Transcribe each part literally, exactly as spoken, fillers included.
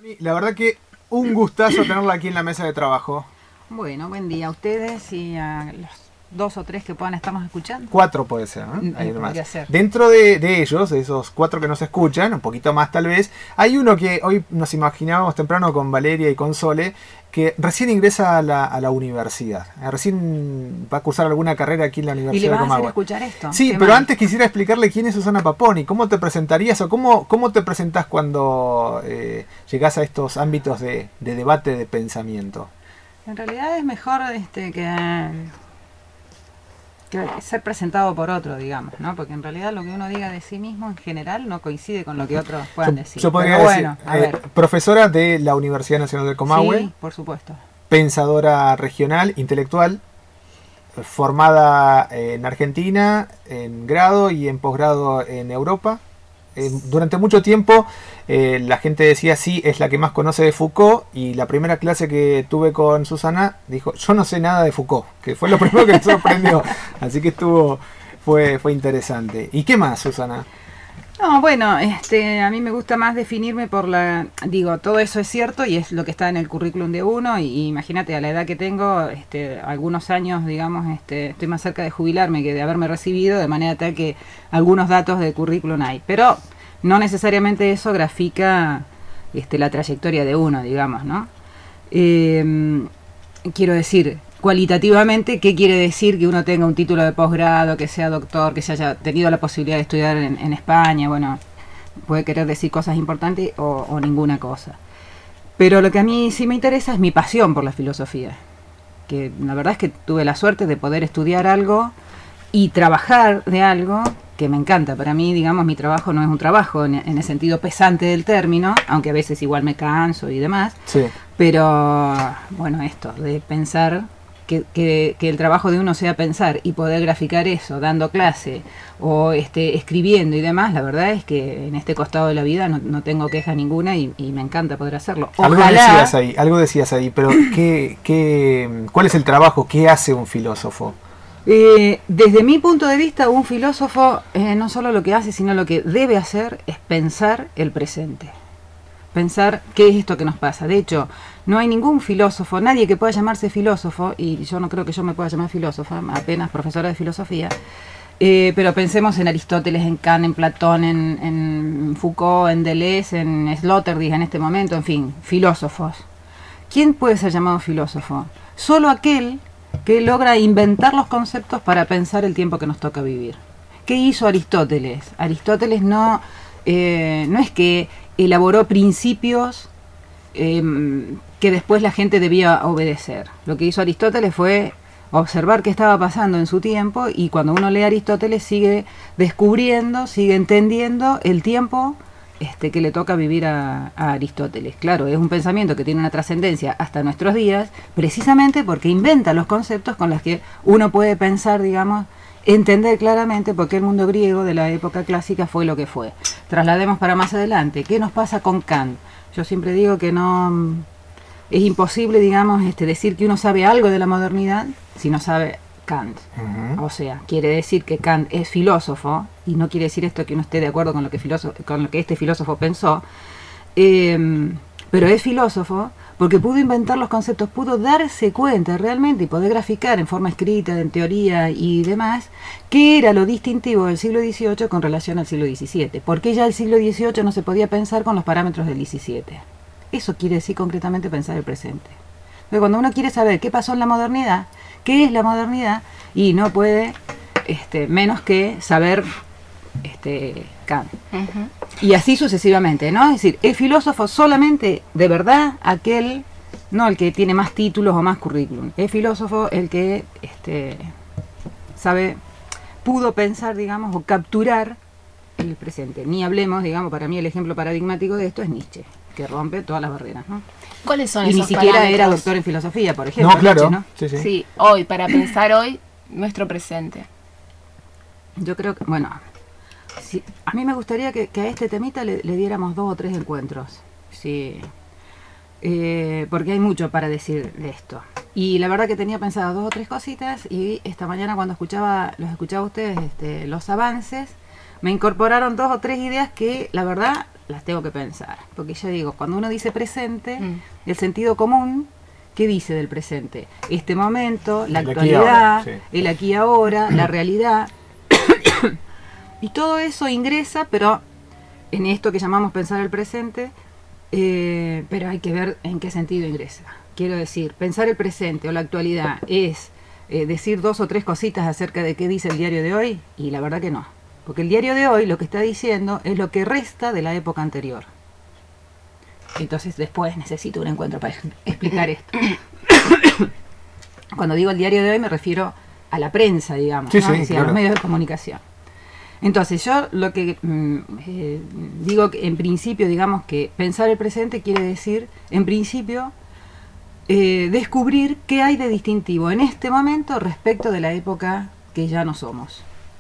La verdad que un gustazo tenerla aquí en la mesa de trabajo. Bueno, buen día a ustedes y a los dos o tres que puedan estarnos escuchando. Cuatro puede ser, ¿no? Mm, Hay podría más. ser. Dentro de, de ellos, de esos cuatro que nos escuchan, un poquito más tal vez, hay uno que hoy nos imaginábamos temprano con Valeria y con Sole, que recién ingresa a la, a la universidad. Eh, Recién va a cursar alguna carrera aquí en la ¿Y le Universidad de vas a hacer Comahue. escuchar esto? Sí, Qué pero mal. antes quisiera explicarle quién es Susana Paponi. ¿Cómo te presentarías o cómo, cómo te presentás cuando eh, llegás a estos ámbitos de, de debate, de pensamiento? En realidad es mejor este, que, que ser presentado por otro, digamos, ¿no? Porque en realidad lo que uno diga de sí mismo en general no coincide con lo que otros puedan Yo, decir. yo podría Pero decir, bueno, a eh, ver. profesora de la Universidad Nacional del Comahue, Sí, por supuesto. pensadora regional, intelectual, formada en Argentina, en grado y en posgrado en Europa. Eh, durante mucho tiempo eh, la gente decía sí, es la que más conoce de Foucault, y la primera clase que tuve con Susana dijo, yo no sé nada de Foucault, que fue lo primero que me sorprendió. Así que estuvo, fue, fue interesante. ¿Y qué más, Susana? No, bueno, este, a mí me gusta más definirme por la, digo, todo eso es cierto y es lo que está en el currículum de uno, y, y imagínate a la edad que tengo, este, algunos años, digamos, este, estoy más cerca de jubilarme que de haberme recibido, de manera tal que algunos datos de currículum hay, pero no necesariamente eso grafica, este, la trayectoria de uno, digamos, ¿no? Eh, quiero decir, cualitativamente, ¿qué quiere decir que uno tenga un título de posgrado, que sea doctor, que se haya tenido la posibilidad de estudiar en, en España? Bueno, puede querer decir cosas importantes o, o ninguna cosa. Pero lo que a mí sí me interesa es mi pasión por la filosofía. Que la verdad es que tuve la suerte de poder estudiar algo y trabajar de algo que me encanta. Para mí, digamos, mi trabajo no es un trabajo en, en el sentido pesante del término, aunque a veces igual me canso y demás. Sí. Pero, bueno, esto de pensar... Que, que, que el trabajo de uno sea pensar y poder graficar eso dando clase o este, escribiendo y demás, la verdad es que en este costado de la vida no, no tengo queja ninguna y, y me encanta poder hacerlo. Algo Ojalá, decías ahí, algo decías ahí, pero ¿qué, qué, ¿cuál es el trabajo? ¿Qué hace un filósofo? eh, desde mi punto de vista, un filósofo eh, no solo lo que hace, sino lo que debe hacer es pensar el presente. Pensar qué es esto que nos pasa. De hecho, no hay ningún filósofo, nadie que pueda llamarse filósofo, y yo no creo que yo me pueda llamar filósofa, apenas profesora de filosofía, eh, pero pensemos en Aristóteles, en Kant, en Platón, en, en Foucault, en Deleuze, en Sloterdijk en este momento, en fin, filósofos. ¿Quién puede ser llamado filósofo? Solo aquel que logra inventar los conceptos para pensar el tiempo que nos toca vivir. ¿Qué hizo Aristóteles? Aristóteles no, eh, no es que elaboró principios eh, que después la gente debía obedecer. Lo que hizo Aristóteles fue observar qué estaba pasando en su tiempo, y cuando uno lee a Aristóteles sigue descubriendo, sigue entendiendo el tiempo este, que le toca vivir a, a Aristóteles. Claro, es un pensamiento que tiene una trascendencia hasta nuestros días, precisamente porque inventa los conceptos con los que uno puede pensar, digamos, entender claramente por qué el mundo griego de la época clásica fue lo que fue. Traslademos para más adelante. ¿Qué nos pasa con Kant? Yo siempre digo que no es imposible, digamos, este, decir que uno sabe algo de la modernidad si no sabe Kant. Uh-huh. O sea, quiere decir que Kant es filósofo, y no quiere decir esto que uno esté de acuerdo con lo que, filósofo, con lo que este filósofo pensó, eh, pero es filósofo porque pudo inventar los conceptos, pudo darse cuenta realmente y poder graficar en forma escrita, en teoría y demás, qué era lo distintivo del siglo dieciocho con relación al siglo diecisiete. Porque ya el siglo dieciocho no se podía pensar con los parámetros del diecisiete. Eso quiere decir concretamente pensar el presente. Entonces, cuando uno quiere saber qué pasó en la modernidad, qué es la modernidad, y no puede este, menos que saber este, Kant. Uh-huh. Y así sucesivamente, ¿no? Es decir, el filósofo solamente, de verdad, aquel, no el que tiene más títulos o más currículum. El filósofo el que este, sabe, pudo pensar, digamos, o capturar el presente. Ni hablemos, digamos, para mí el ejemplo paradigmático de esto es Nietzsche, que rompe todas las barreras, ¿no? ¿Cuáles son y esos ni siquiera parámetros? Era doctor en filosofía, por ejemplo. No, claro. Nietzsche, ¿no? Sí, sí. Sí, hoy, para pensar hoy, nuestro presente. Yo creo que, bueno, sí, a mí me gustaría que, que a este temita le, le diéramos dos o tres encuentros. Sí. Eh, porque hay mucho para decir de esto. Y la verdad que tenía pensado dos o tres cositas, y esta mañana cuando escuchaba los escuchaba a ustedes este, los avances, me incorporaron dos o tres ideas que la verdad las tengo que pensar. Porque yo digo, cuando uno dice presente, Mm. el sentido común, ¿qué dice del presente? Este momento, la El aquí y actualidad, ahora, sí. el aquí y ahora, la realidad. Y todo eso ingresa, pero en esto que llamamos pensar el presente, eh, pero hay que ver en qué sentido ingresa. Quiero decir, pensar el presente o la actualidad es eh, decir dos o tres cositas acerca de qué dice el diario de hoy, y la verdad que no. Porque el diario de hoy lo que está diciendo es lo que resta de la época anterior. Entonces después necesito un encuentro para explicar esto. Cuando digo el diario de hoy me refiero a la prensa, digamos, Sí, ¿no? sí, Es decir, a claro. los medios de comunicación. Entonces yo lo que mm, eh, digo que en principio, digamos que pensar el presente quiere decir, en principio, eh, descubrir qué hay de distintivo en este momento respecto de la época que ya no somos.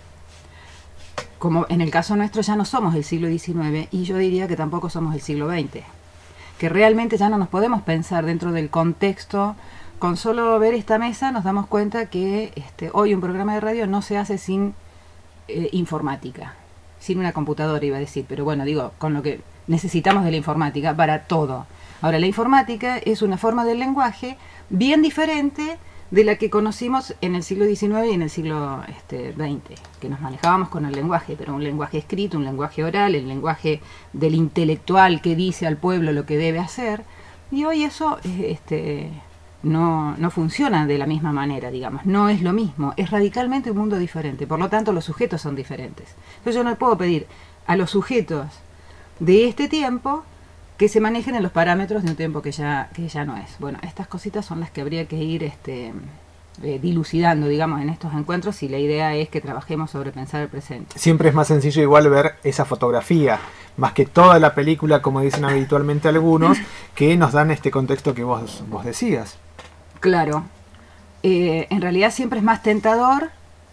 Como en el caso nuestro ya no somos del siglo diecinueve, y yo diría que tampoco somos del siglo veinte. Que realmente ya no nos podemos pensar dentro del contexto. Con solo ver esta mesa nos damos cuenta que este, hoy un programa de radio no se hace sin eh, informática, sin una computadora iba a decir, pero bueno, digo, con lo que necesitamos de la informática para todo. Ahora, la informática es una forma del lenguaje bien diferente de la que conocimos en el siglo diecinueve y en el siglo este, veinte, que nos manejábamos con el lenguaje, pero un lenguaje escrito, un lenguaje oral, el lenguaje del intelectual que dice al pueblo lo que debe hacer, y hoy eso eh, este, no, no funciona de la misma manera, digamos, no es lo mismo, es radicalmente un mundo diferente, por lo tanto los sujetos son diferentes. Entonces yo no puedo pedir a los sujetos de este tiempo que se manejen en los parámetros de un tiempo que ya, que ya no es. Bueno, estas cositas son las que habría que ir este, eh, dilucidando, digamos, en estos encuentros, y la idea es que trabajemos sobre pensar el presente. Siempre es más sencillo igual ver esa fotografía, más que toda la película, como dicen habitualmente algunos, que nos dan este contexto que vos, vos decías. Claro, eh, en realidad siempre es más tentador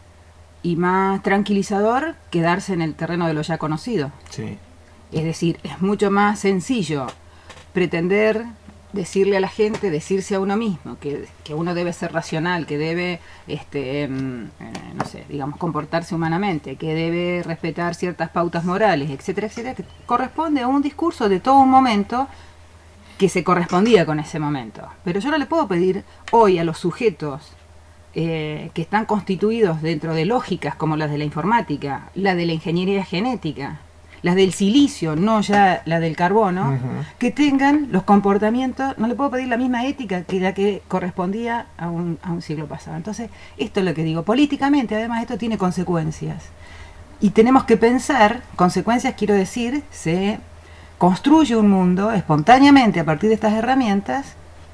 y más tranquilizador quedarse en el terreno de lo ya conocido. Sí. Es decir, es mucho más sencillo pretender decirle a la gente, decirse a uno mismo, que, que uno debe ser racional, que debe, este, eh, no sé, digamos, comportarse humanamente, que debe respetar ciertas pautas morales, etcétera, etcétera, que corresponde a un discurso de todo un momento que se correspondía con ese momento. Pero yo no le puedo pedir hoy a los sujetos eh, que están constituidos dentro de lógicas como las de la informática, la de la ingeniería genética, las del silicio, no ya la del carbono, Uh-huh. que tengan los comportamientos, no le puedo pedir la misma ética que la que correspondía a un, a un siglo pasado. Entonces, esto es lo que digo, políticamente además esto tiene consecuencias. Y tenemos que pensar, consecuencias quiero decir, se construye un mundo espontáneamente a partir de estas herramientas,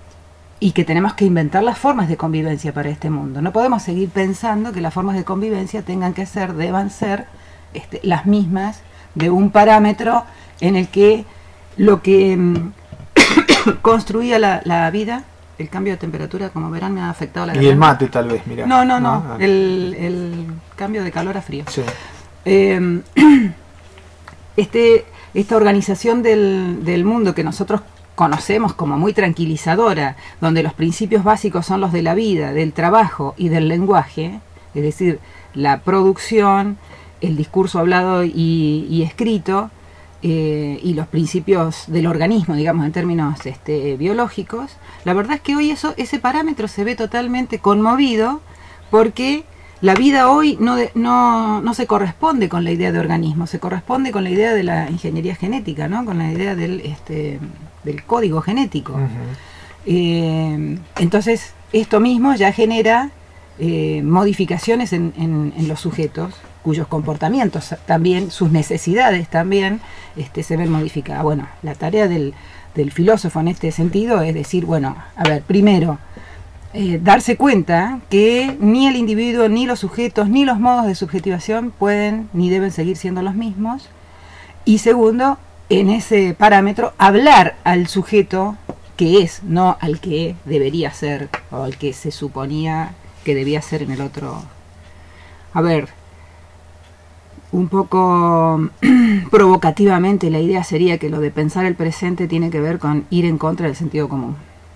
y que tenemos que inventar las formas de convivencia para este mundo. No podemos seguir pensando que las formas de convivencia tengan que ser, deban ser este, las mismas de un parámetro en el que lo que mm, construía la, la vida, el cambio de temperatura, como verán, me ha afectado la Y el garganta. mate tal vez, mira. No, no, no, Ah, el, el cambio de calor a frío. sí. Eh, este, esta organización del, del mundo que nosotros conocemos como muy tranquilizadora, donde los principios básicos son los de la vida, del trabajo y del lenguaje, es decir, la producción, el discurso hablado y, y escrito, eh, y los principios del organismo, digamos, en términos este, biológicos, la verdad es que hoy eso, ese parámetro se ve totalmente conmovido, porque la vida hoy no, de, no, no se corresponde con la idea de organismo, se corresponde con la idea de la ingeniería genética, ¿no? Con la idea del, este, del código genético. Uh-huh. Eh, entonces, esto mismo ya genera eh, modificaciones en, en, en los sujetos, cuyos comportamientos también, sus necesidades también este, se ven modificadas. Bueno, la tarea del, del filósofo en este sentido es decir, bueno, a ver, primero, eh, darse cuenta que ni el individuo, ni los sujetos, ni los modos de subjetivación pueden ni deben seguir siendo los mismos. Y segundo, en ese parámetro, hablar al sujeto que es, no al que debería ser, o al que se suponía que debía ser en el otro. A ver, un poco provocativamente la idea sería que lo de pensar el presente tiene que ver con ir en contra del sentido común.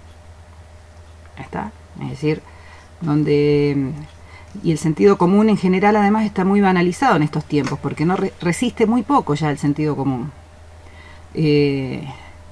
¿Está? Es decir, donde... Y el sentido común en general además está muy banalizado en estos tiempos, porque no re- resiste muy poco ya el sentido común. eh,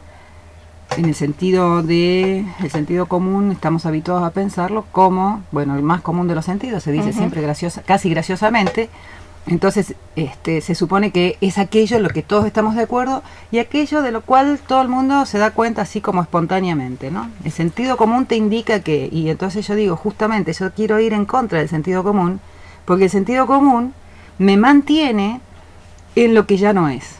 en el sentido de el sentido común estamos habituados a pensarlo como, bueno, el más común de los sentidos, se dice uh-huh. siempre graciosa, casi graciosamente. Entonces este, se supone que es aquello en lo que todos estamos de acuerdo y aquello de lo cual todo el mundo se da cuenta así como espontáneamente, ¿no? El sentido común te indica que, y entonces yo digo, justamente yo quiero ir en contra del sentido común, porque el sentido común me mantiene en lo que ya no es.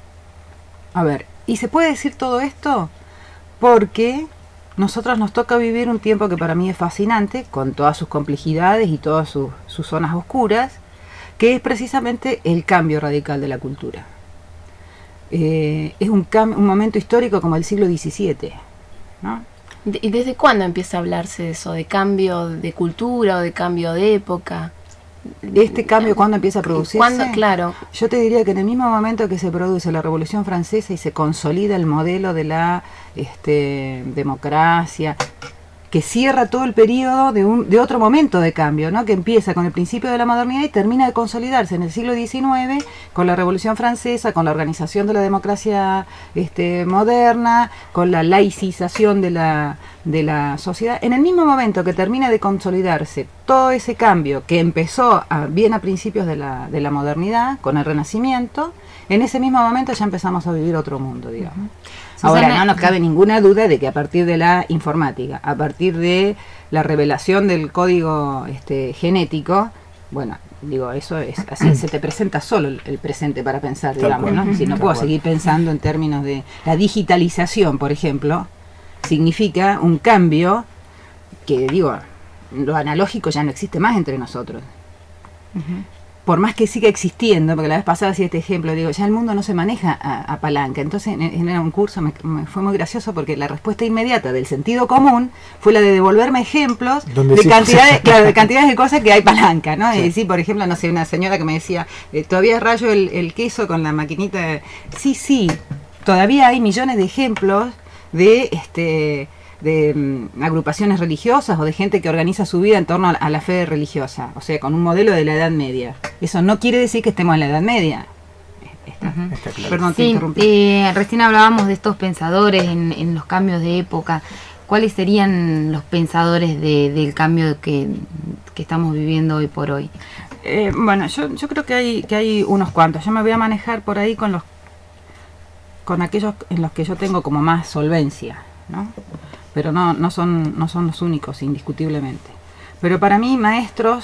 A ver, ¿y se puede decir todo esto? Porque nosotros nos toca vivir un tiempo que para mí es fascinante, con todas sus complejidades y todas sus, sus zonas oscuras, que es precisamente el cambio radical de la cultura. Eh, es un, cam- un momento histórico como el siglo diecisiete, ¿no? ¿Y desde cuándo empieza a hablarse de eso? ¿De cambio de cultura o de cambio de época? ¿Este cambio cuándo empieza a producirse? ¿Cuándo? Claro. Yo te diría que en el mismo momento que se produce la Revolución Francesa y se consolida el modelo de la este, democracia, que cierra todo el periodo de, un, de otro momento de cambio, ¿no? Que empieza con el principio de la modernidad y termina de consolidarse en el siglo diecinueve con la Revolución Francesa, con la organización de la democracia este, moderna, con la laicización de la, de la sociedad. En el mismo momento que termina de consolidarse todo ese cambio que empezó a, bien a principios de la, de la modernidad, con el Renacimiento, en ese mismo momento ya empezamos a vivir otro mundo, digamos. Uh-huh. Ahora, no nos cabe ninguna duda de que a partir de la informática, a partir de la revelación del código este, genético, bueno, digo, eso es así, se te presenta solo el, el presente para pensar, digamos, ¿no? Si no puedo seguir pensando en términos de la digitalización, por ejemplo, significa un cambio que, digo, lo analógico ya no existe más entre nosotros. Uh-huh. Por más que siga existiendo, porque la vez pasada hacía este ejemplo, digo, ya el mundo no se maneja a, a palanca. Entonces, en, en un curso me, me fue muy gracioso porque la respuesta inmediata del sentido común fue la de devolverme ejemplos de, sí, cantidades, sí. claro, de cantidades de cosas que hay palanca, ¿no? Sí. Y decir, por ejemplo, no sé, una señora que me decía, eh, todavía rayo el, el queso con la maquinita. De... Sí, sí, todavía hay millones de ejemplos de este de um, agrupaciones religiosas o de gente que organiza su vida en torno a, a la fe religiosa, o sea, con un modelo de la Edad Media. Eso no quiere decir que estemos en la Edad Media. Está, uh-huh. está claro. Perdón, te sí, interrumpí. Eh, recién hablábamos de estos pensadores en, en los cambios de época. ¿Cuáles serían los pensadores de, del cambio que, que estamos viviendo hoy por hoy? Eh, bueno, yo, yo creo que hay, que hay unos cuantos. Yo me voy a manejar por ahí con los con aquellos en los que yo tengo como más solvencia, ¿no? Pero no, no son, no son los únicos, indiscutiblemente. Pero para mí, maestros,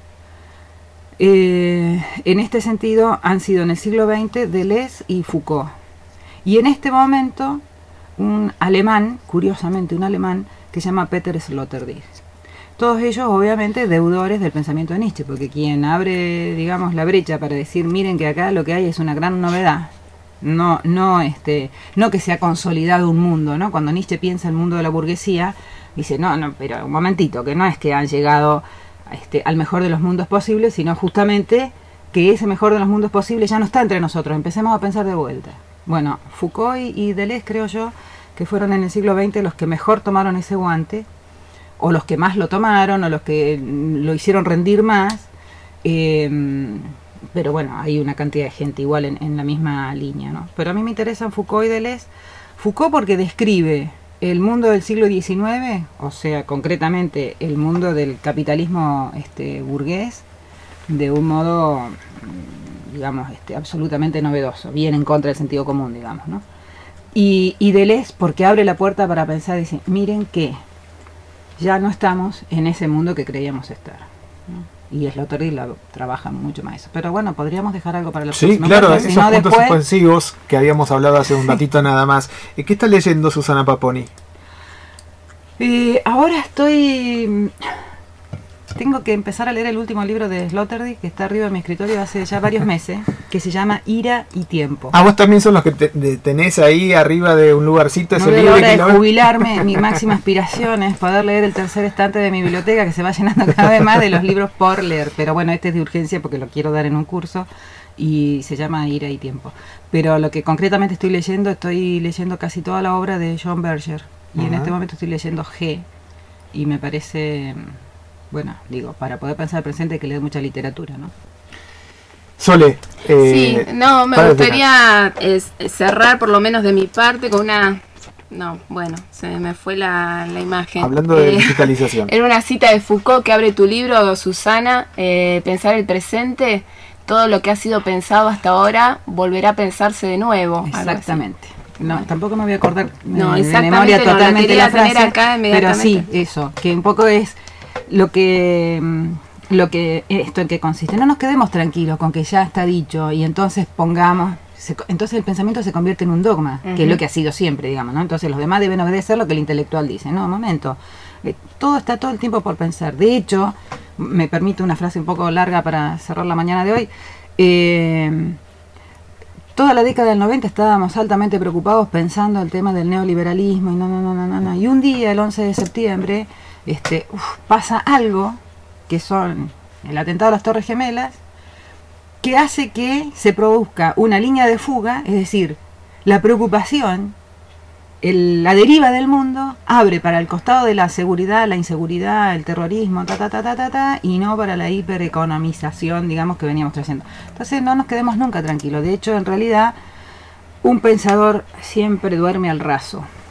eh, en este sentido, han sido en el siglo veinte Deleuze y Foucault. Y en este momento, un alemán, curiosamente un alemán, que se llama Peter Sloterdijk. Todos ellos, obviamente, deudores del pensamiento de Nietzsche, porque quien abre, digamos, la brecha para decir, miren que acá lo que hay es una gran novedad, no no este no que se ha consolidado un mundo, ¿no? Cuando Nietzsche piensa el mundo de la burguesía, dice, no, no, pero un momentito, que no es que han llegado este, al mejor de los mundos posibles, sino justamente que ese mejor de los mundos posibles ya no está entre nosotros, empecemos a pensar de vuelta. Bueno, Foucault y, y Deleuze, creo yo, que fueron en el siglo veinte los que mejor tomaron ese guante, o los que más lo tomaron, o los que lo hicieron rendir más, eh, pero bueno, hay una cantidad de gente igual en, en la misma línea, ¿no? Pero a mí me interesan Foucault y Deleuze. Foucault porque describe el mundo del siglo diecinueve, o sea, concretamente el mundo del capitalismo este, burgués, de un modo, digamos, este, absolutamente novedoso, bien en contra del sentido común, digamos, ¿no? Y, y Deleuze porque abre la puerta para pensar, dice, miren que ya no estamos en ese mundo que creíamos estar, ¿no? Y Sloterdijk la trabaja mucho más eso. Pero bueno, podríamos dejar algo para los sí, próximos claro, podcasts, esos si no puntos después... suspensivos que habíamos hablado hace un ratito nada más. ¿Qué está leyendo Susana Paponi? Eh, ahora estoy... Tengo que empezar a leer el último libro de Sloterdijk, que está arriba de mi escritorio hace ya varios meses, que se llama Ira y Tiempo. Ah, vos también son los que te, te, tenés ahí arriba de un lugarcito ese no libro. No de lo... jubilarme, mi máxima aspiración es poder leer el tercer estante de mi biblioteca, que se va llenando cada vez más de los libros por leer. Pero bueno, este es de urgencia porque lo quiero dar en un curso y se llama Ira y Tiempo. Pero lo que concretamente estoy leyendo, estoy leyendo casi toda la obra de John Berger. Y uh-huh. en este momento estoy leyendo G. Y me parece... Bueno, digo, para poder pensar el presente hay que leer mucha literatura, ¿no? Sole, eh, Sí, no, me para gustaría es, cerrar por lo menos de mi parte con una... No, bueno, se me fue la, la imagen. hablando de Eh, digitalización. Era una cita de Foucault que abre tu libro, Susana, eh, Pensar el presente, todo lo que ha sido pensado hasta ahora volverá a pensarse de nuevo. algo así. Exactamente. No, tampoco me voy a acordar No, eh, de exactamente memoria no, la totalmente quería la frase, tener acá pero sí, inmediatamente. eso, que un poco es lo que mm, lo que esto en qué consiste. No nos quedemos tranquilos con que ya está dicho y entonces pongamos, se, entonces el pensamiento se convierte en un dogma, uh-huh. que es lo que ha sido siempre, digamos, ¿no? Entonces los demás deben obedecer lo que el intelectual dice. No, un momento. Eh, todo está todo el tiempo por pensar. De hecho, me permite una frase un poco larga para cerrar la mañana de hoy. Eh, Toda la década del noventa estábamos altamente preocupados pensando el tema del neoliberalismo y no, no, no, no, no, no. Y un día, el once de septiembre, este, uf, pasa algo, que son el atentado a las Torres Gemelas, que hace que se produzca una línea de fuga, es decir, la preocupación, el, la deriva del mundo, abre para el costado de la seguridad, la inseguridad, el terrorismo, ta, ta, ta, ta, ta, ta, y no para la hipereconomización, digamos, que veníamos trayendo. Entonces no nos quedemos nunca tranquilos. De hecho, en realidad, un pensador siempre duerme al raso.